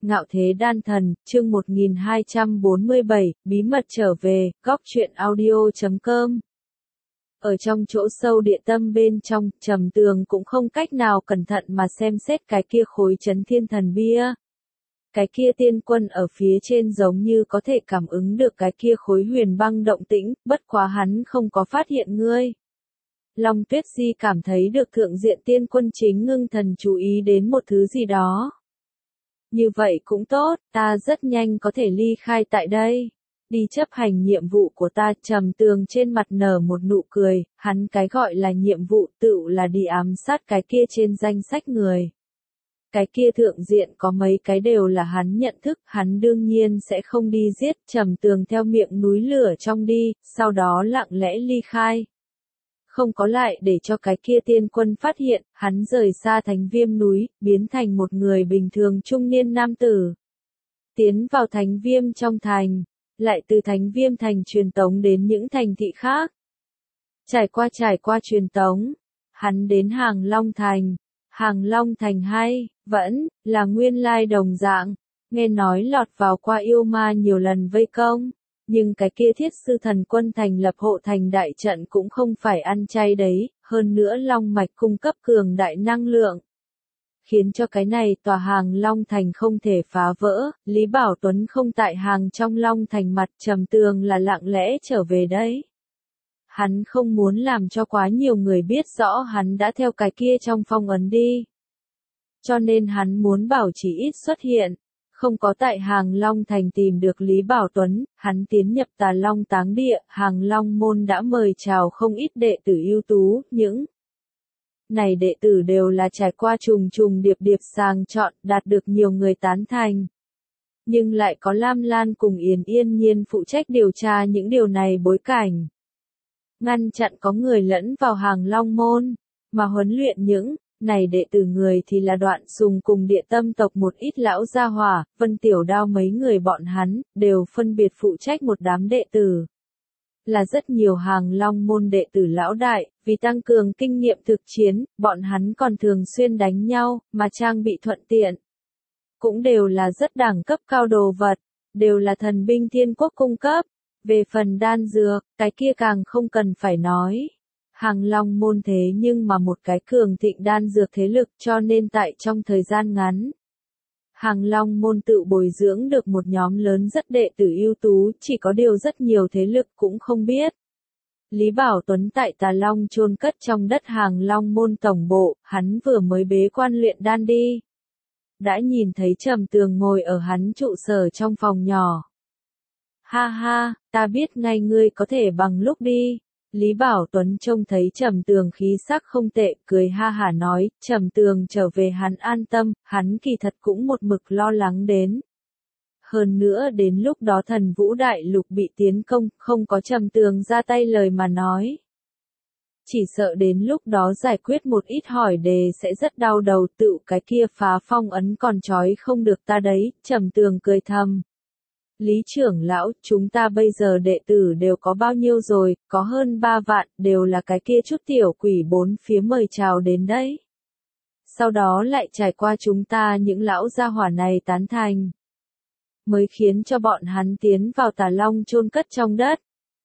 Ngạo Thế Đan Thần, chương 1247, bí mật trở về, góc truyện audio.com. Ở trong chỗ sâu địa tâm bên trong, Trầm Tường cũng không cách nào cẩn thận mà xem xét cái kia khối chấn thiên thần bia. Cái kia tiên quân ở phía trên giống như có thể cảm ứng được cái kia khối huyền băng động tĩnh, bất quá hắn không có phát hiện ngươi. Long Tuyết Di cảm thấy được thượng diện tiên quân chính ngưng thần chú ý đến một thứ gì đó. Như vậy cũng tốt, ta rất nhanh có thể ly khai tại đây. Đi chấp hành nhiệm vụ của ta. Trầm Tường trên mặt nở một nụ cười, hắn cái gọi là nhiệm vụ tựu là đi ám sát cái kia trên danh sách người. Cái kia thượng diện có mấy cái đều là hắn nhận thức, hắn đương nhiên sẽ không đi giết. Trầm Tường theo miệng núi lửa trong đi, sau đó lặng lẽ ly khai. Không có lại để cho cái kia tiên quân phát hiện, hắn rời xa Thánh Viêm núi, biến thành một người bình thường trung niên nam tử. Tiến vào Thánh Viêm trong thành, lại từ Thánh Viêm thành truyền tống đến những thành thị khác. Trải qua truyền tống, hắn đến Hàng Long thành. Hàng Long thành hay, vẫn, là nguyên lai đồng dạng, nghe nói lọt vào qua yêu ma nhiều lần vây công. Nhưng cái kia Thiết Sư Thần Quân thành lập hộ thành đại trận cũng không phải ăn chay đấy, hơn nữa long mạch cung cấp cường đại năng lượng. Khiến cho cái này tòa Hàng Long thành không thể phá vỡ, Lý Bảo Tuấn không tại hàng trong Long thành mặt. Trầm Tường là lặng lẽ trở về đấy. Hắn không muốn làm cho quá nhiều người biết rõ hắn đã theo cái kia trong phong ấn đi. Cho nên hắn muốn bảo trì ít xuất hiện. Không có tại Hàng Long thành tìm được Lý Bảo Tuấn, hắn tiến nhập Tà Long táng địa. Hàng Long môn đã mời chào không ít đệ tử ưu tú, những này đệ tử đều là trải qua trùng trùng điệp điệp sàng chọn, đạt được nhiều người tán thành. Nhưng lại có Lam Lan cùng Yên Nhiên phụ trách điều tra những điều này bối cảnh. Ngăn chặn có người lẫn vào Hàng Long môn, mà huấn luyện những này đệ tử người thì là Đoạn Sùng cùng Địa Tâm tộc một ít lão gia hỏa, Vân Tiểu Đao mấy người bọn hắn, đều phân biệt phụ trách một đám đệ tử. Là rất nhiều Hàng Long môn đệ tử lão đại, vì tăng cường kinh nghiệm thực chiến, bọn hắn còn thường xuyên đánh nhau, mà trang bị thuận tiện. Cũng đều là rất đẳng cấp cao đồ vật, đều là thần binh thiên quốc cung cấp. Về phần đan dược, cái kia càng không cần phải nói. Hàng Long môn thế nhưng mà một cái cường thịnh đan dược thế lực, cho nên tại trong thời gian ngắn, Hàng Long môn tự bồi dưỡng được một nhóm lớn rất đệ tử ưu tú, chỉ có điều rất nhiều thế lực cũng không biết. Lý Bảo Tuấn tại Tà Long chôn cất trong đất Hàng Long môn tổng bộ, hắn vừa mới bế quan luyện đan đi. Đã nhìn thấy Trầm Tường ngồi ở hắn trụ sở trong phòng nhỏ. Ha ha, ta biết ngay ngươi có thể bằng lúc đi. Lý Bảo Tuấn trông thấy Trầm Tường khí sắc không tệ, cười ha hả nói. Trầm Tường trở về hắn an tâm, hắn kỳ thật cũng một mực lo lắng đến. Hơn nữa đến lúc đó Thần Vũ Đại Lục bị tiến công, không có Trầm Tường ra tay lời mà nói. Chỉ sợ đến lúc đó giải quyết một ít hỏi đề sẽ rất đau đầu, tự cái kia phá phong ấn còn trói không được ta đấy. Trầm Tường cười thầm. Lý trưởng lão, chúng ta bây giờ đệ tử đều có bao nhiêu rồi, có hơn 3 vạn, đều là cái kia chút tiểu quỷ bốn phía mời chào đến đấy. Sau đó lại trải qua chúng ta những lão gia hỏa này tán thành, mới khiến cho bọn hắn tiến vào Tà Long chôn cất trong đất.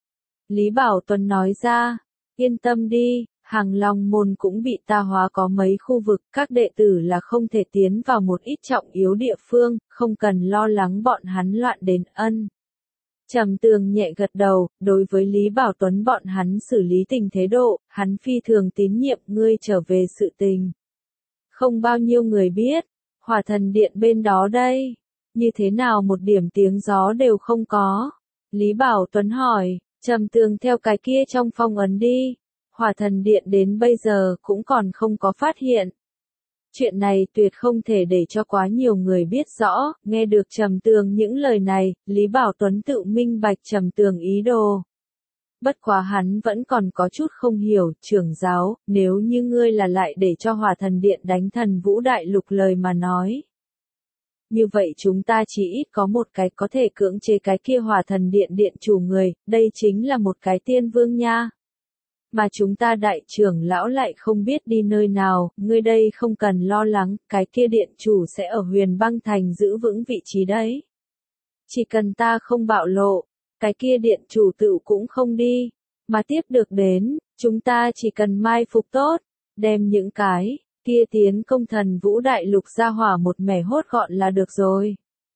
Lý Bảo Tuấn nói ra, yên tâm đi, Hàng Long môn cũng bị ta hóa có mấy khu vực, các đệ tử là không thể tiến vào một ít trọng yếu địa phương, không cần lo lắng bọn hắn loạn đến ân. Trầm Tường nhẹ gật đầu, đối với Lý Bảo Tuấn bọn hắn xử lý tình thế độ, hắn phi thường tín nhiệm. Ngươi trở về sự tình. Không bao nhiêu người biết, Hỏa Thần Điện bên đó đây, như thế nào một điểm tiếng gió đều không có. Lý Bảo Tuấn hỏi, Trầm Tường theo cái kia trong phong ấn đi. Hỏa Thần Điện đến bây giờ cũng còn không có phát hiện. Chuyện này tuyệt không thể để cho quá nhiều người biết rõ. Nghe được Trầm Tường những lời này, Lý Bảo Tuấn tự minh bạch Trầm Tường ý đồ. Bất quá hắn vẫn còn có chút không hiểu. Trưởng giáo, nếu như ngươi là lại để cho Hỏa Thần Điện đánh Thần Vũ Đại Lục lời mà nói, như vậy chúng ta chỉ ít có một cái có thể cưỡng chế cái kia Hỏa Thần Điện điện chủ người, đây chính là một cái tiên vương nha. Mà chúng ta đại trưởng lão lại không biết đi nơi nào, ngươi đây không cần lo lắng, cái kia điện chủ sẽ ở Huyền Băng Thành giữ vững vị trí đấy. Chỉ cần ta không bạo lộ, cái kia điện chủ tự cũng không đi, mà tiếp được đến, chúng ta chỉ cần mai phục tốt, đem những cái kia tiến công Thần Vũ Đại Lục ra hỏa một mẻ hốt gọn là được rồi.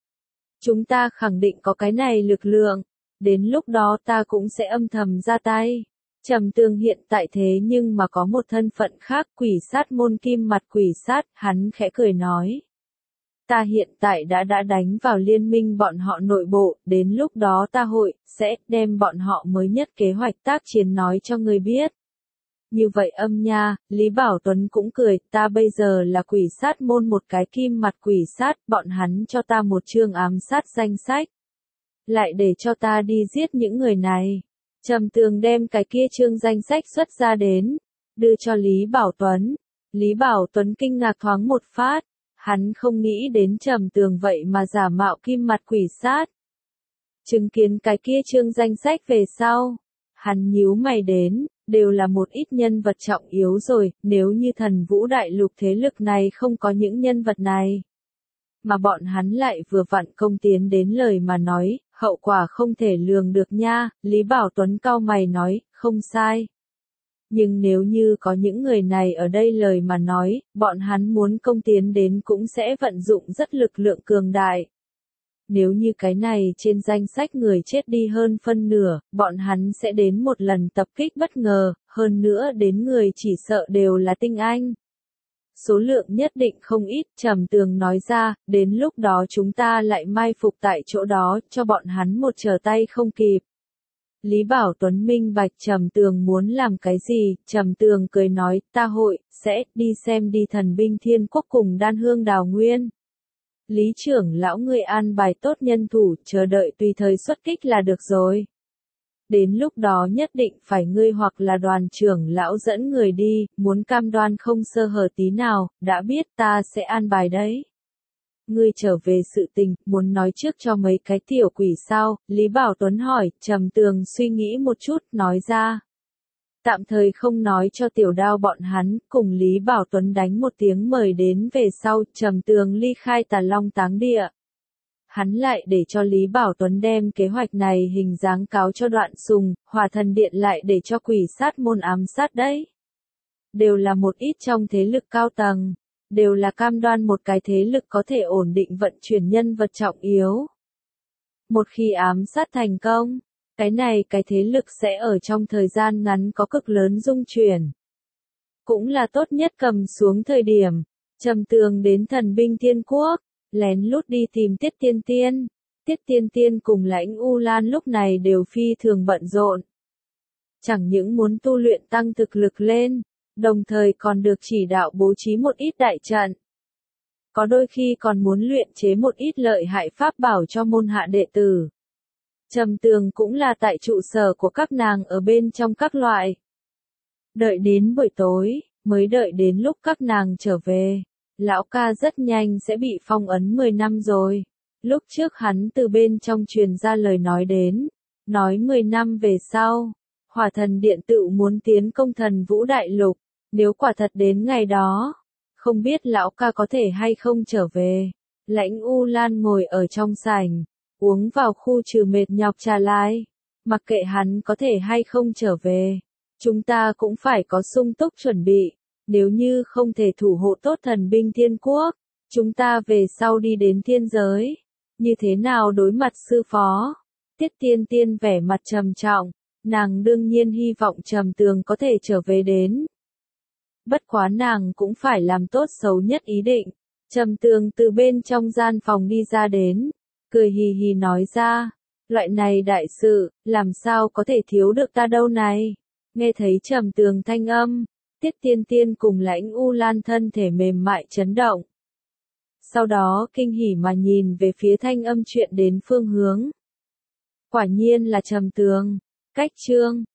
Chúng ta khẳng định có cái này lực lượng, đến lúc đó ta cũng sẽ âm thầm ra tay. Trầm Tường hiện tại thế nhưng mà có một thân phận khác, quỷ sát môn kim mặt quỷ sát, hắn khẽ cười nói. Ta hiện tại đã đánh vào liên minh bọn họ nội bộ, đến lúc đó ta sẽ đem bọn họ mới nhất kế hoạch tác chiến nói cho người biết. Như vậy âm nha, Lý Bảo Tuấn cũng cười, ta bây giờ là quỷ sát môn một cái kim mặt quỷ sát, bọn hắn cho ta một chương ám sát danh sách. Lại để cho ta đi giết những người này. Trầm Tường đem cái kia chương danh sách xuất ra đến, đưa cho Lý Bảo Tuấn. Lý Bảo Tuấn kinh ngạc thoáng một phát, hắn không nghĩ đến Trầm Tường vậy mà giả mạo kim mặt quỷ sát. Chứng kiến cái kia chương danh sách về sau, hắn nhíu mày đến, đều là một ít nhân vật trọng yếu rồi, nếu như Thần Vũ Đại Lục thế lực này không có những nhân vật này. Mà bọn hắn lại vừa vặn công tiến đến lời mà nói, hậu quả không thể lường được nha, Lý Bảo Tuấn cau mày nói, không sai. Nhưng nếu như có những người này ở đây lời mà nói, bọn hắn muốn công tiến đến cũng sẽ vận dụng rất lực lượng cường đại. Nếu như cái này trên danh sách người chết đi hơn phân nửa, bọn hắn sẽ đến một lần tập kích bất ngờ, hơn nữa đến người chỉ sợ đều là tinh anh. Số lượng nhất định không ít, Trầm Tường nói ra, đến lúc đó chúng ta lại mai phục tại chỗ đó, cho bọn hắn một trở tay không kịp. Lý Bảo Tuấn minh bạch Trầm Tường muốn làm cái gì, Trầm Tường cười nói, ta sẽ đi xem đi Thần binh Thiên Quốc cùng Đan Hương Đào Nguyên. Lý trưởng lão ngươi an bài tốt nhân thủ, chờ đợi tùy thời xuất kích là được rồi. Đến lúc đó nhất định phải ngươi hoặc là đoàn trưởng lão dẫn người đi, muốn cam đoan không sơ hở tí nào, đã biết ta sẽ an bài đấy. Ngươi trở về sự tình, muốn nói trước cho mấy cái tiểu quỷ sao, Lý Bảo Tuấn hỏi, Trầm Tường suy nghĩ một chút, nói ra. Tạm thời không nói cho Tiểu Đao bọn hắn, cùng Lý Bảo Tuấn đánh một tiếng mời đến về sau, Trầm Tường ly khai Tà Long Táng Địa. Hắn lại để cho Lý Bảo Tuấn đem kế hoạch này hình dáng cáo cho Đoạn Sùng, Hỏa Thần Điện lại để cho quỷ sát môn ám sát đấy. Đều là một ít trong thế lực cao tầng, đều là cam đoan một cái thế lực có thể ổn định vận chuyển nhân vật trọng yếu. Một khi ám sát thành công, cái thế lực sẽ ở trong thời gian ngắn có cực lớn dung chuyển. Cũng là tốt nhất cầm xuống thời điểm, Trầm Tường đến Thần binh Thiên Quốc, lén lút đi tìm Tiết Tiên Tiên. Tiết Tiên Tiên cùng Lãnh U Lan lúc này đều phi thường bận rộn. Chẳng những muốn tu luyện tăng thực lực lên, đồng thời còn được chỉ đạo bố trí một ít đại trận. Có đôi khi còn muốn luyện chế một ít lợi hại pháp bảo cho môn hạ đệ tử. Trầm Tường cũng là tại trụ sở của các nàng ở bên trong các loại. Đợi đến buổi tối, mới đợi đến lúc các nàng trở về. Lão ca rất nhanh sẽ bị phong ấn 10 năm rồi. Lúc trước hắn từ bên trong truyền ra lời nói đến. Nói 10 năm về sau, Hỏa Thần Điện tự muốn tiến công Thần Vũ Đại Lục. Nếu quả thật đến ngày đó, không biết lão ca có thể hay không trở về. Lãnh U Lan ngồi ở trong sảnh, uống vào khu trừ mệt nhọc trà lai. Mặc kệ hắn có thể hay không trở về, chúng ta cũng phải có sung túc chuẩn bị. Nếu như không thể thủ hộ tốt Thần binh Thiên Quốc, chúng ta về sau đi đến thiên giới. Như thế nào đối mặt sư phó? Tiết Tiên Tiên vẻ mặt trầm trọng, nàng đương nhiên hy vọng Trầm Tường có thể trở về đến. Bất quá nàng cũng phải làm tốt xấu nhất ý định. Trầm Tường từ bên trong gian phòng đi ra đến, cười hì hì nói ra, loại này đại sự, làm sao có thể thiếu được ta đâu này. Nghe thấy Trầm Tường thanh âm, Tiết Tiên Tiên cùng Lãnh U Lan thân thể mềm mại chấn động. Sau đó kinh hỉ mà nhìn về phía thanh âm chuyện đến phương hướng. Quả nhiên là Trầm Tường. Cách chương